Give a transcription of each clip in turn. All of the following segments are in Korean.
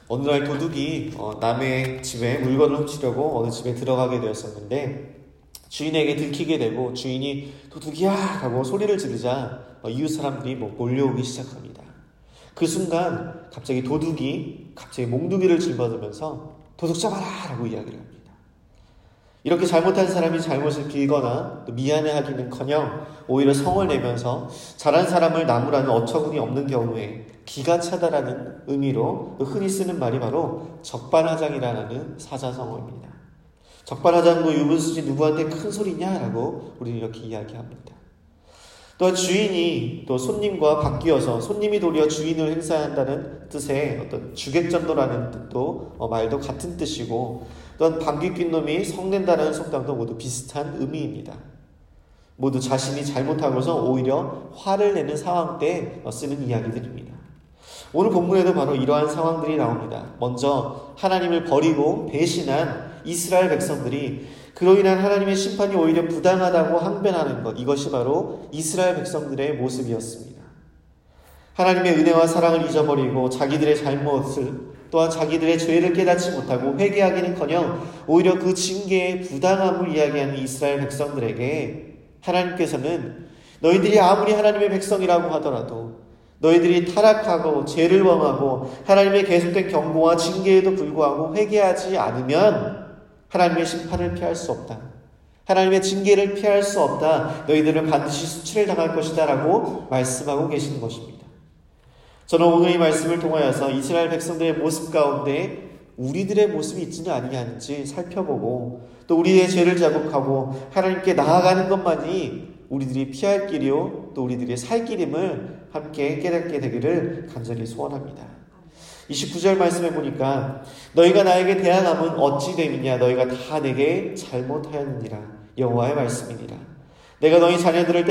어느 날 도둑이 남의 집에 물건을 훔치려고 어느 집에 들어가게 되었었는데 주인에게 들키게 되고 주인이 도둑이야 하고 소리를 지르자 이웃 사람들이 몰려오기 시작합니다. 그 순간 갑자기 도둑이 몽둥이를 짊어지면서 도둑 잡아라 라고 이야기를 합니다. 이렇게 잘못한 사람이 잘못을 빌거나 또 미안해하기는커녕 오히려 성을 내면서 잘한 사람을 나무라는 어처구니 없는 경우에 기가 차다라는 의미로 흔히 쓰는 말이 바로 적반하장이라는 사자성어입니다. 적반하장도 유분수지 누구한테 큰 소리냐라고 우리는 이렇게 이야기합니다. 또한 주인이 또 손님과 바뀌어서 손님이 도리어 주인을 행사한다는 뜻의 어떤 주객전도라는 뜻도 말도 같은 뜻이고, 또한 방귀 낀 놈이 성낸다라는 속담도 모두 비슷한 의미입니다. 모두 자신이 잘못하고서 오히려 화를 내는 상황 때 쓰는 이야기들입니다. 오늘 본문에도 바로 이러한 상황들이 나옵니다. 먼저 하나님을 버리고 배신한 이스라엘 백성들이 그로 인한 하나님의 심판이 오히려 부당하다고 항변하는 것, 이것이 바로 이스라엘 백성들의 모습이었습니다. 하나님의 은혜와 사랑을 잊어버리고 자기들의 잘못을 또한 자기들의 죄를 깨닫지 못하고 회개하기는커녕 오히려 그 징계의 부당함을 이야기하는 이스라엘 백성들에게 하나님께서는 너희들이 아무리 하나님의 백성이라고 하더라도 너희들이 타락하고 죄를 범하고 하나님의 계속된 경고와 징계에도 불구하고 회개하지 않으면 하나님의 심판을 피할 수 없다. 하나님의 징계를 피할 수 없다. 너희들은 반드시 수치를 당할 것이다 라고 말씀하고 계시는 것입니다. 저는 오늘 이 말씀을 통하여서 이스라엘 백성들의 모습 가운데 우리들의 모습이 있지는 아니하는지 살펴보고 또 우리의 죄를 자복하고 하나님께 나아가는 것만이 우리들이 피할 길이요 또 우리들의 살 길임을 함께 깨닫게 되기를 간절히 소원합니다. 29절 말씀해 보니까 너희가 나에게 대항함은 어찌 됨이냐 너희가 다 내게 잘못하였느니라 여호와의 말씀이니라. 내가 너희 자녀들을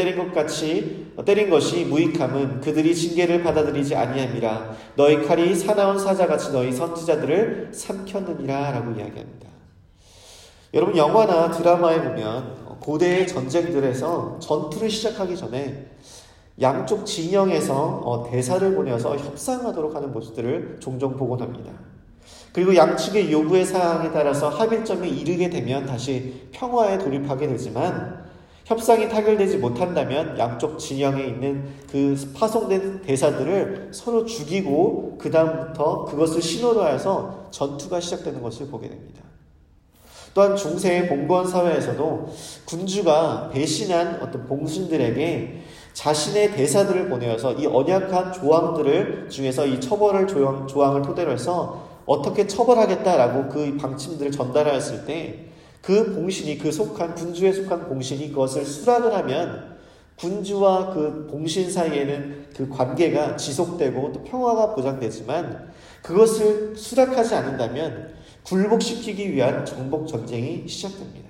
때린 것이 무익함은 그들이 징계를 받아들이지 아니함이라. 너희 칼이 사나운 사자같이 너희 선지자들을 삼켰느니라 라고 이야기합니다. 여러분, 영화나 드라마에 보면 고대의 전쟁들에서 전투를 시작하기 전에 양쪽 진영에서 대사를 보내서 협상하도록 하는 모습들을 종종 보곤 합니다. 그리고 양측의 요구의 사항에 따라서 합의점에 이르게 되면 다시 평화에 돌입하게 되지만 협상이 타결되지 못한다면 양쪽 진영에 있는 그 파송된 대사들을 서로 죽이고 그 다음부터 그것을 신호로 해서 전투가 시작되는 것을 보게 됩니다. 또한 중세의 봉건 사회에서도 군주가 배신한 어떤 봉신들에게 자신의 대사들을 보내어서 이 언약한 조항들을 중에서 이 처벌을 조항을 토대로 해서 어떻게 처벌하겠다라고 그 방침들을 전달하였을 때 그 봉신이 군주에 속한 봉신이 그것을 수락을 하면 군주와 그 봉신 사이에는 그 관계가 지속되고 또 평화가 보장되지만 그것을 수락하지 않는다면 굴복시키기 위한 정복 전쟁이 시작됩니다.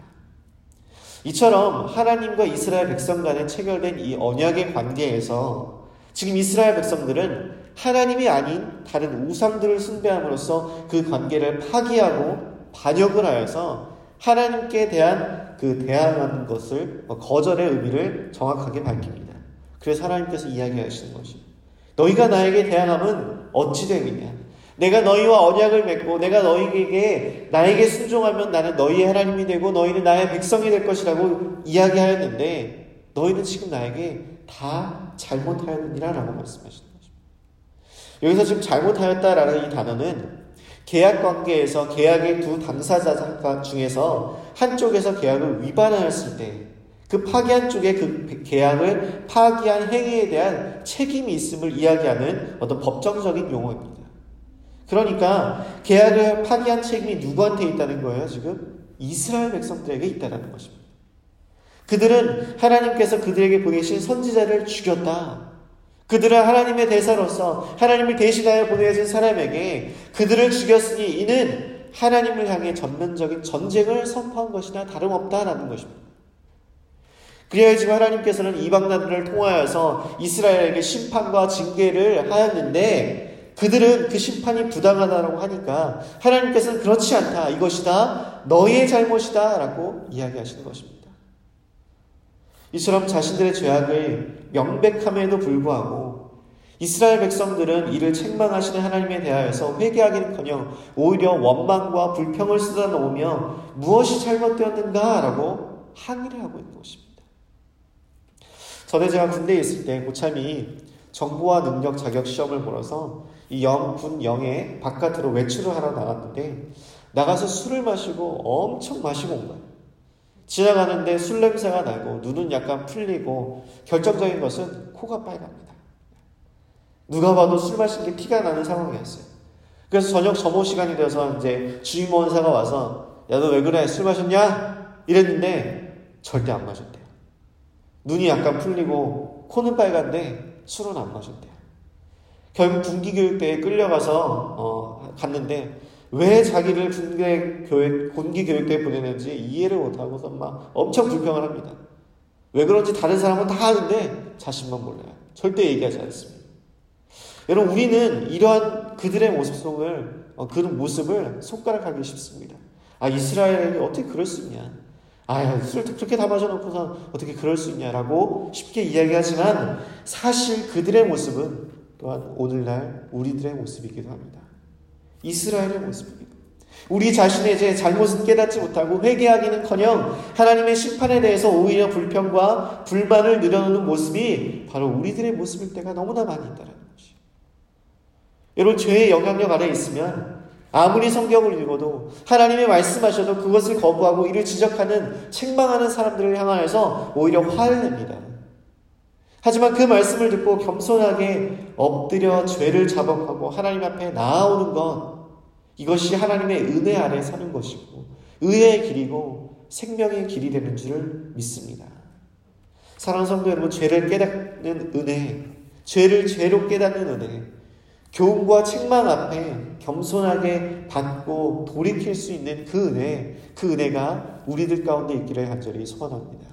이처럼 하나님과 이스라엘 백성 간에 체결된 이 언약의 관계에서 지금 이스라엘 백성들은 하나님이 아닌 다른 우상들을 숭배함으로써 그 관계를 파기하고 반역을 하여서 하나님께 대한 그 대항하는 것을 거절의 의미를 정확하게 밝힙니다. 그래서 하나님께서 이야기하시는 것입니다. 너희가 나에게 대항함은 어찌 되느냐. 내가 너희와 언약을 맺고 내가 나에게 순종하면 나는 너희의 하나님이 되고 너희는 나의 백성이 될 것이라고 이야기하였는데 너희는 지금 나에게 다 잘못하였느니라 라고 말씀하시는 것입니다. 여기서 지금 잘못하였다라는 이 단어는 계약 관계에서 계약의 두 당사자 중에서 한쪽에서 계약을 위반하였을 때 그 파기한 쪽에 그 계약을 파기한 행위에 대한 책임이 있음을 이야기하는 어떤 법정적인 용어입니다. 그러니까 계약을 파기한 책임이 누구한테 있다는 거예요? 지금 이스라엘 백성들에게 있다는 것입니다. 그들은 하나님께서 그들에게 보내신 선지자를 죽였다. 그들은 하나님의 대사로서 하나님을 대신하여 보내신 사람에게 그들을 죽였으니 이는 하나님을 향해 전면적인 전쟁을 선포한 것이나 다름없다라는 것입니다. 그래야지만 하나님께서는 이방나라를 통하여서 이스라엘에게 심판과 징계를 하였는데 그들은 그 심판이 부당하다고 하니까 하나님께서는 그렇지 않다. 이것이 다 너희의 잘못이다 라고 이야기하시는 것입니다. 이처럼 자신들의 죄악을 명백함에도 불구하고 이스라엘 백성들은 이를 책망하시는 하나님에 대하여서 회개하기는커녕 오히려 원망과 불평을 쏟아놓으며 무엇이 잘못되었는가 라고 항의를 하고 있는 것입니다. 전에 제가 군대에 있을 때 고참이 정보와 능력 자격 시험을 보러서 이 군 영에 바깥으로 외출을 하러 나갔는데 나가서 술을 마시고 엄청 마시고 온 거예요. 지나가는데 술 냄새가 나고 눈은 약간 풀리고 결정적인 것은 코가 빨갑니다. 누가 봐도 술 마신 게 티가 나는 상황이었어요. 그래서 저녁 점호 시간이 되어서 이제 주임원사가 와서 야, 너 왜 그래? 술 마셨냐? 이랬는데 절대 안 마셨대요. 눈이 약간 풀리고 코는 빨간데 술은 안 마셨대요. 결국 군기교육대에 끌려가서 갔는데 왜 자기를 군기교육대에 보내는지 이해를 못하고서 막 엄청 불평을 합니다. 왜 그런지 다른 사람은 다 아는데 자신만 몰라요. 절대 얘기하지 않습니다. 여러분, 우리는 이러한 그들의 그런 모습을 손가락하기 쉽습니다. 이스라엘이 어떻게 그럴 수 있냐? 술을 그렇게 다 마셔놓고서 어떻게 그럴 수 있냐라고 쉽게 이야기하지만 사실 그들의 모습은 또한 오늘날 우리들의 모습이기도 합니다. 이스라엘의 모습이기도 합니다. 우리 자신의 제 잘못은 깨닫지 못하고 회개하기는커녕 하나님의 심판에 대해서 오히려 불평과 불만을 늘어놓는 모습이 바로 우리들의 모습일 때가 너무나 많이 있다는 것이에요. 여러분, 죄의 영향력 아래 있으면 아무리 성경을 읽어도 하나님이 말씀하셔도 그것을 거부하고 이를 지적하는 책망하는 사람들을 향하여서 오히려 화를 냅니다. 하지만 그 말씀을 듣고 겸손하게 엎드려 죄를 자복하고 하나님 앞에 나아오는 것, 이것이 하나님의 은혜 아래 사는 것이고 의의 길이고 생명의 길이 되는 줄을 믿습니다. 사랑하는 성도 여러분, 죄를 깨닫는 은혜, 죄를 죄로 깨닫는 은혜, 교훈과 책망 앞에 겸손하게 받고 돌이킬 수 있는 그 은혜가 우리들 가운데 있기를 간절히 소원합니다.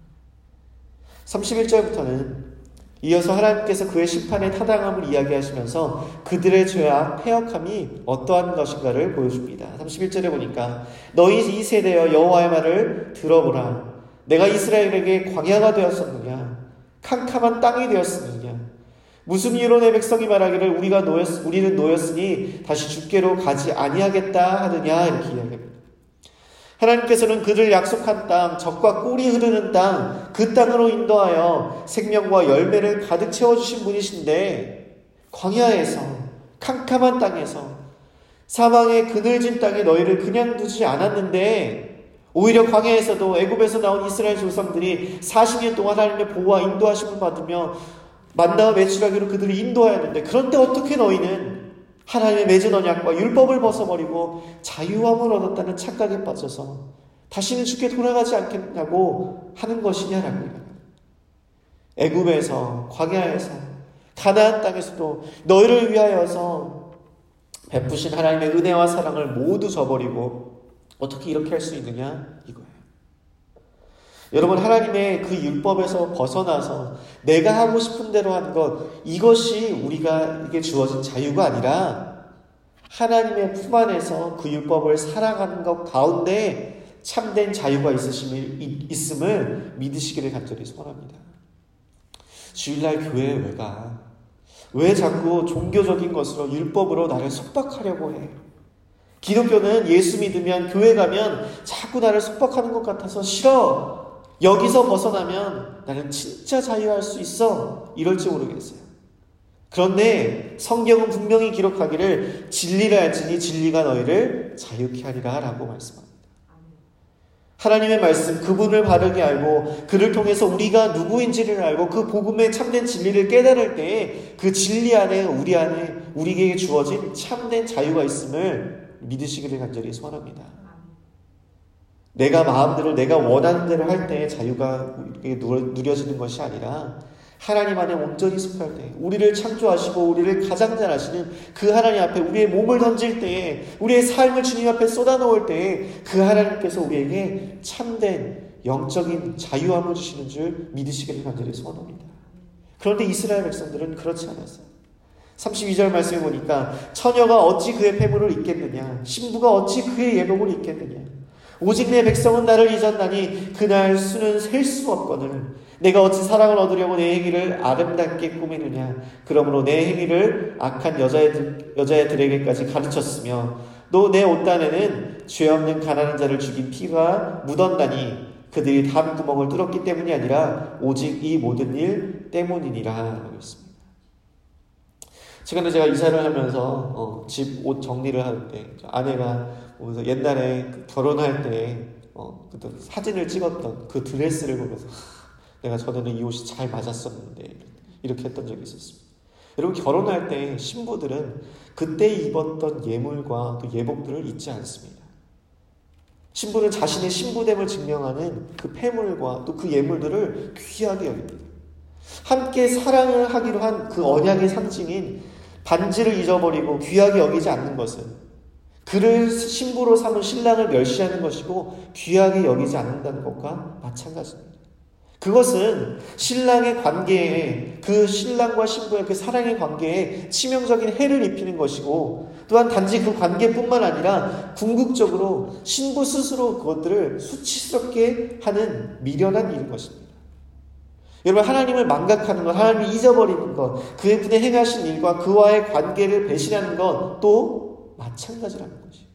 31절부터는 이어서 하나님께서 그의 심판의 타당함을 이야기하시면서 그들의 죄와 패역함이 어떠한 것인가를 보여줍니다. 31절에 보니까 너희 이 세대여 여호와의 말을 들어보라. 내가 이스라엘에게 광야가 되었었느냐? 캄캄한 땅이 되었느냐? 무슨 이유로 내 백성이 말하기를 우리는 노였으니 다시 주께로 가지 아니하겠다 하느냐? 이렇게 이야기합니다. 하나님께서는 그들 약속한 땅, 젖과 꿀이 흐르는 땅, 그 땅으로 인도하여 생명과 열매를 가득 채워주신 분이신데 광야에서, 캄캄한 땅에서, 사망의 그늘진 땅에 너희를 그냥 두지 않았는데 오히려 광야에서도 애굽에서 나온 이스라엘 조상들이 40년 동안 하나님의 보호와 인도하심을 받으며 만나와 매출하기로 그들을 인도하였는데 그런데 어떻게 너희는 하나님의 맺은 언약과 율법을 벗어버리고 자유함을 얻었다는 착각에 빠져서 다시는 주께 돌아가지 않겠냐고 하는 것이냐라고. 애굽에서, 광야에서, 가나안 땅에서도 너희를 위하여서 베푸신 하나님의 은혜와 사랑을 모두 저버리고 어떻게 이렇게 할 수 있느냐 이거예요. 여러분, 하나님의 그 율법에서 벗어나서 내가 하고 싶은 대로 하는 것, 이것이 우리에게 주어진 자유가 아니라 하나님의 품 안에서 그 율법을 살아가는 것 가운데 참된 자유가 있음을 믿으시기를 간절히 소원합니다. 주일날 교회에 왜 가? 왜 자꾸 종교적인 것으로 율법으로 나를 속박하려고 해? 기독교는 예수 믿으면 교회 가면 자꾸 나를 속박하는 것 같아서 싫어. 여기서 벗어나면 나는 진짜 자유할 수 있어. 이럴지 모르겠어요. 그런데 성경은 분명히 기록하기를 진리를 알지니 진리가 너희를 자유케 하리라 라고 말씀합니다. 하나님의 말씀, 그분을 바르게 알고 그를 통해서 우리가 누구인지를 알고 그 복음의 참된 진리를 깨달을 때에 그 진리 안에 우리에게 주어진 참된 자유가 있음을 믿으시기를 간절히 소원합니다. 내가 마음대로 내가 원하는 대로 할 때 자유가 누려지는 것이 아니라 하나님 안에 온전히 속할 때, 우리를 창조하시고 우리를 가장 잘 아시는 그 하나님 앞에 우리의 몸을 던질 때에, 우리의 삶을 주님 앞에 쏟아놓을 때에 그 하나님께서 우리에게 참된 영적인 자유함을 주시는 줄 믿으시기를 간절히 소원합니다. 그런데 이스라엘 백성들은 그렇지 않았어요. 32절 말씀에 보니까 처녀가 어찌 그의 폐물을 입겠느냐, 신부가 어찌 그의 예복을 입겠느냐, 오직 내 백성은 나를 잊었나니 그날 수는 셀 수 없거늘 내가 어찌 사랑을 얻으려고 내 행위를 아름답게 꾸미느냐. 그러므로 내 행위를 악한 여자애들에게까지 가르쳤으며 또 내 옷단에는 죄 없는 가난한 자를 죽인 피가 묻었나니 그들이 담구멍을 뚫었기 때문이 아니라 오직 이 모든 일 때문이니라 하고 있습니다. 최근에 제가 이사를 하면서 집 옷 정리를 하는데 아내가 옛날에 결혼할 때 사진을 찍었던 그 드레스를 보면서 내가 전에는 이 옷이 잘 맞았었는데 이렇게 했던 적이 있었습니다. 여러분, 결혼할 때 신부들은 그때 입었던 예물과 또 예복들을 잊지 않습니다. 신부는 자신의 신부됨을 증명하는 그 폐물과 또 그 예물들을 귀하게 여깁니다. 함께 사랑을 하기로 한 그 언약의 상징인 반지를 잊어버리고 귀하게 여기지 않는 것은 그를 신부로 삼은 신랑을 멸시하는 것이고 귀하게 여기지 않는다는 것과 마찬가지입니다. 그것은 신랑의 관계에, 그 신랑과 신부의 그 사랑의 관계에 치명적인 해를 입히는 것이고, 또한 단지 그 관계뿐만 아니라 궁극적으로 신부 스스로 그것들을 수치스럽게 하는 미련한 일인 것입니다. 여러분, 하나님을 망각하는 것, 하나님을 잊어버리는 것, 그의 분에 행하신 일과 그와의 관계를 배신하는 것 또 마찬가지라는 것이에요.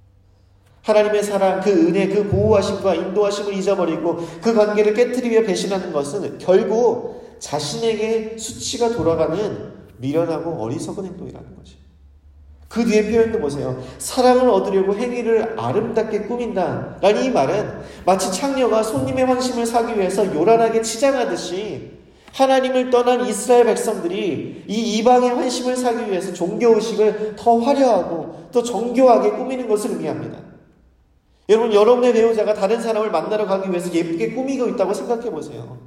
하나님의 사랑, 그 은혜, 그 보호하심과 인도하심을 잊어버리고 그 관계를 깨트리며 배신하는 것은 결국 자신에게 수치가 돌아가는 미련하고 어리석은 행동이라는 것이에요. 그 뒤에 표현도 보세요. 사랑을 얻으려고 행위를 아름답게 꾸민다 라는 이 말은 마치 창녀가 손님의 환심을 사기 위해서 요란하게 치장하듯이 하나님을 떠난 이스라엘 백성들이 이 이방의 환심을 사기 위해서 종교의식을 더 화려하고 더 정교하게 꾸미는 것을 의미합니다. 여러분, 여러분의 배우자가 다른 사람을 만나러 가기 위해서 예쁘게 꾸미고 있다고 생각해 보세요.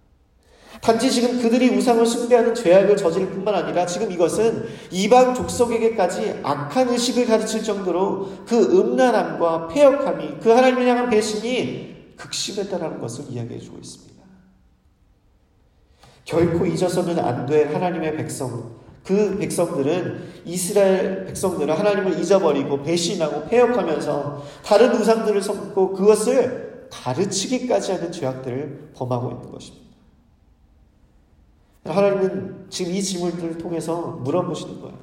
단지 지금 그들이 우상을 숭배하는 죄악을 저지를 뿐만 아니라 지금 이것은 이방 족속에게까지 악한 의식을 가르칠 정도로 그 음란함과 패역함이, 그 하나님을 향한 배신이 극심했다는 것을 이야기해 주고 있습니다. 결코 잊어서는 안 될 하나님의 백성, 그 백성들은, 이스라엘 백성들은 하나님을 잊어버리고 배신하고 패역하면서 다른 우상들을 섬고 그것을 가르치기까지 하는 죄악들을 범하고 있는 것입니다. 하나님은 지금 이 질문들을 통해서 물어보시는 거예요.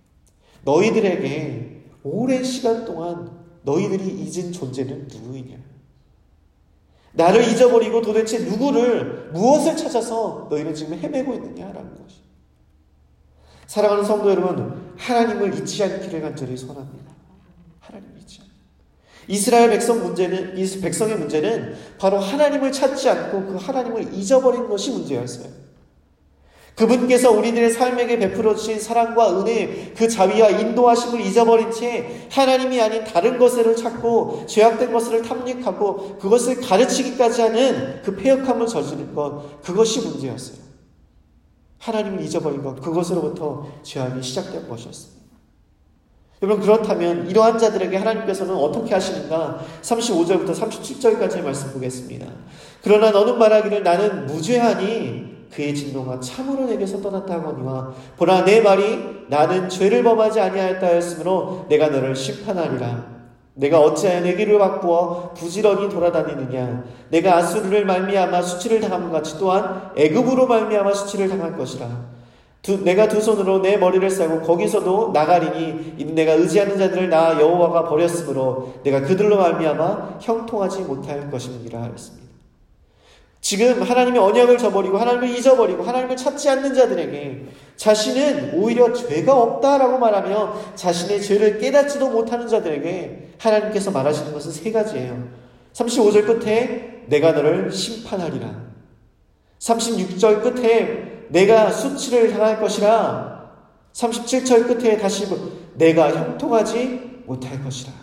너희들에게 오랜 시간 동안 너희들이 잊은 존재는 누구이냐? 나를 잊어버리고 도대체 무엇을 찾아서 너희는 지금 헤매고 있느냐라는 것이. 사랑하는 성도 여러분, 하나님을 잊지 않기를 간절히 소원합니다. 하나님을 잊지 않기. 이스라엘 백성의 문제는 바로 하나님을 찾지 않고 그 하나님을 잊어버린 것이 문제였어요. 그분께서 우리들의 삶에게 베풀어 주신 사랑과 은혜, 그 자비와 인도하심을 잊어버린 채 하나님이 아닌 다른 것을 찾고 죄악된 것을 탐닉하고 그것을 가르치기까지 하는 그 패역함을 저지른 것, 그것이 문제였어요. 하나님을 잊어버린 것, 그것으로부터 죄악이 시작된 것이었습니다. 여러분, 그렇다면 이러한 자들에게 하나님께서는 어떻게 하시는가? 35절부터 37절까지의 말씀 보겠습니다. 그러나 너는 말하기를 나는 무죄하니 그의 진노가 참으로 내게서 떠났다 하거니와 보라, 내 말이 나는 죄를 범하지 아니하였다 하였으므로 내가 너를 심판하리라. 내가 어찌하여 내 길을 바꾸어 부지런히 돌아다니느냐? 내가 아수르를 말미암아 수치를 당함 같이 또한 애굽으로 말미암아 수치를 당할 것이라. 내가 두 손으로 내 머리를 싸고 거기서도 나가리니 이는 내가 의지하는 자들을 나 여호와가 버렸으므로 내가 그들로 말미암아 형통하지 못할 것입니다 했습니다. 지금 하나님의 언약을 저버리고 하나님을 잊어버리고 하나님을 찾지 않는 자들에게 자신은 오히려 죄가 없다라고 말하며 자신의 죄를 깨닫지도 못하는 자들에게 하나님께서 말하시는 것은 세 가지예요. 35절 끝에 내가 너를 심판하리라. 36절 끝에 내가 수치를 당할 것이라. 37절 끝에 다시 내가 형통하지 못할 것이라.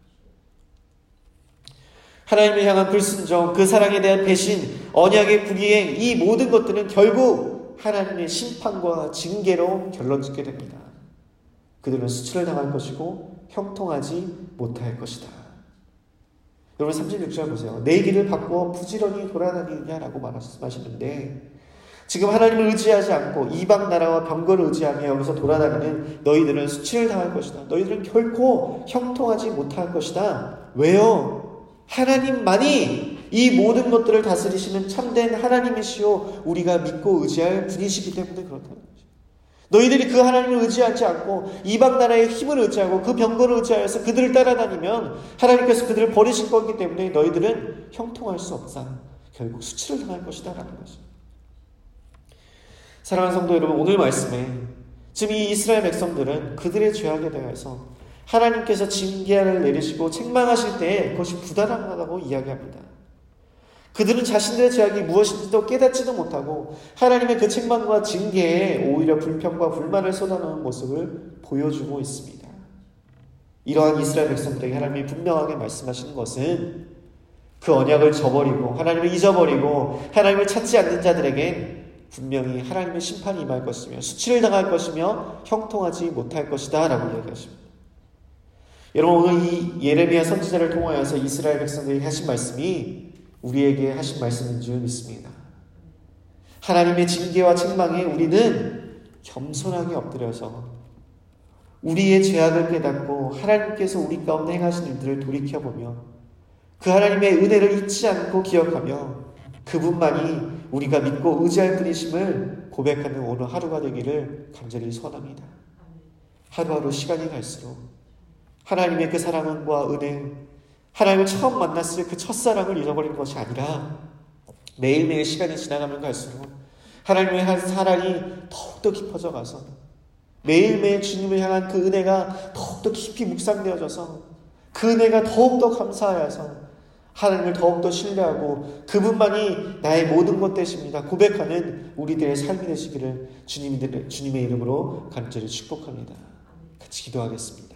하나님을 향한 불순종, 그 사랑에 대한 배신, 언약의 불이행, 이 모든 것들은 결국 하나님의 심판과 징계로 결론짓게 됩니다. 그들은 수치를 당할 것이고 형통하지 못할 것이다. 여러분, 36절 보세요. 내 길을 바꾸어 부지런히 돌아다니느냐라고 말씀하시는데, 지금 하나님을 의지하지 않고 이방 나라와 병거를 의지하며 여기서 돌아다니는 너희들은 수치를 당할 것이다. 너희들은 결코 형통하지 못할 것이다. 왜요? 하나님만이 이 모든 것들을 다스리시는 참된 하나님이시요 우리가 믿고 의지할 분이시기 때문에 그렇다는 거죠. 너희들이 그 하나님을 의지하지 않고 이방 나라의 힘을 의지하고 그 병거를 의지하여서 그들을 따라다니면 하나님께서 그들을 버리실 거기 때문에 너희들은 형통할 수 없다. 결국 수치를 당할 것이다 라는 거죠. 사랑하는 성도 여러분, 오늘 말씀에 지금 이 이스라엘 백성들은 그들의 죄악에 대해서 하나님께서 징계를 내리시고 책망하실 때 그것이 부당하다고 이야기합니다. 그들은 자신들의 죄악이 무엇인지도 깨닫지도 못하고 하나님의 그 책망과 징계에 오히려 불평과 불만을 쏟아놓은 모습을 보여주고 있습니다. 이러한 이스라엘 백성들에게 하나님이 분명하게 말씀하시는 것은 그 언약을 저버리고 하나님을 잊어버리고 하나님을 찾지 않는 자들에게 분명히 하나님의 심판이 임할 것이며 수치를 당할 것이며 형통하지 못할 것이다 라고 이야기하십니다. 여러분, 오늘 이 예레미야 선지자를 통하여서 이스라엘 백성들에게 하신 말씀이 우리에게 하신 말씀인 줄 믿습니다. 하나님의 징계와 책망에 우리는 겸손하게 엎드려서 우리의 죄악을 깨닫고 하나님께서 우리 가운데 행하신 일들을 돌이켜보며 그 하나님의 은혜를 잊지 않고 기억하며 그분만이 우리가 믿고 의지할 분이심을 고백하는 오늘 하루가 되기를 간절히 소원합니다. 하루하루 시간이 갈수록 하나님의 그 사랑과 은혜, 하나님을 처음 만났을 그 첫사랑을 잊어버리는 것이 아니라 매일매일 시간이 지나가면 갈수록 하나님의 사랑이 더욱더 깊어져 가서 매일매일 주님을 향한 그 은혜가 더욱더 깊이 묵상되어져서 그 은혜가 더욱더 감사하여서 하나님을 더욱더 신뢰하고 그분만이 나의 모든 것 되십니다 고백하는 우리들의 삶이 되시기를 주님의 이름으로 간절히 축복합니다. 같이 기도하겠습니다.